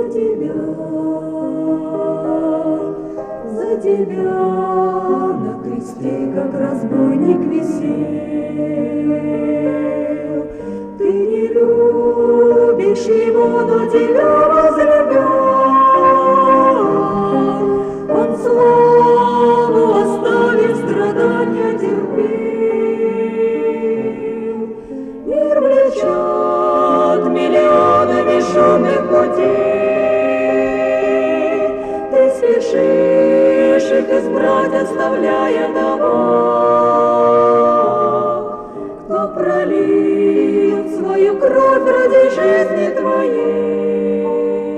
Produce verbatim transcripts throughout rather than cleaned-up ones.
тебя, за тебя на кресте, как разбойник, висел. Ты не любишь его, но тебя возлюбил. Он славу оставив, страдания терпел. Мир влечет миллионами шумных путей. Ты спешишь их избрать, оставляя того, кто пролил свою кровь ради жизни твоей.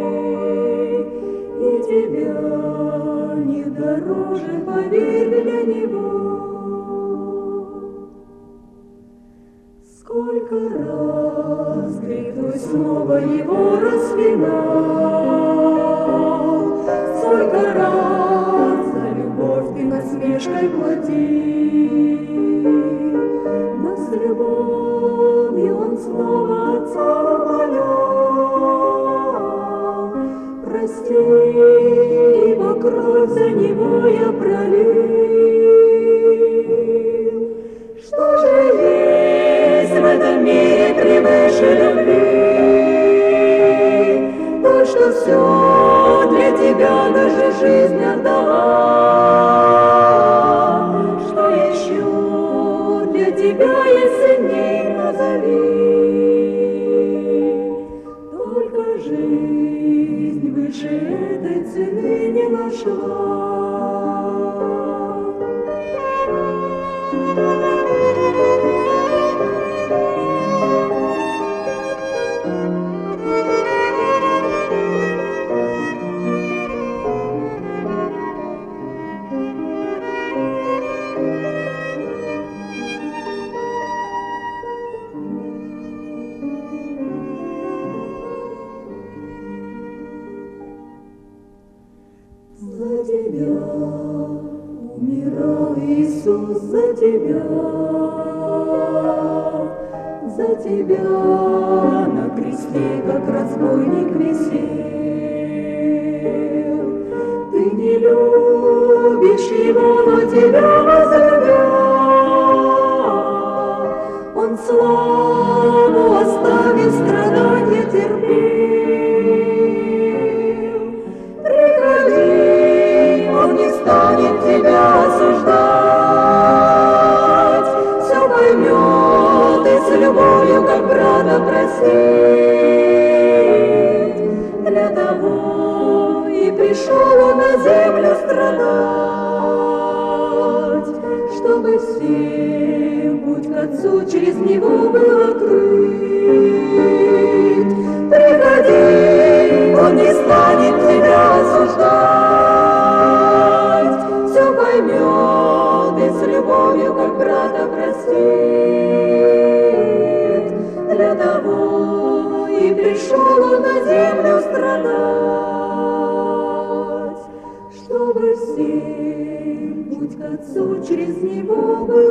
И тебя не дороже, поверь, для него. Сколько раз грех твой снова его распинал, сколько раз за любовь ты насмешкой платил, но с любовью он снова Отца умолял. Прости, ибо кровь за него я пролил. Что же есть в этом мире превыше любви? То, что все для тебя, даже жизнь отдала. Что еще для тебя есть ценней, назови. Только жизнь выше этой цены не нашла. За тебя умирал Иисус, за тебя, за тебя на кресте, как разбойник, висел. Ты не любишь его, но тебя возлюбил. Он славу оставив, страдания терпел. Станет тебя осуждать, все поймет и с любовью, как брата, простит. Для того и пришел он на землю страдать, чтобы всем путь к Отцу через него был открыт. Приходи, он не станет тебя осуждать, поймет и с любовью, как брата, простит. Для того и пришел он на землю страдать, чтобы всем путь к Отцу через него был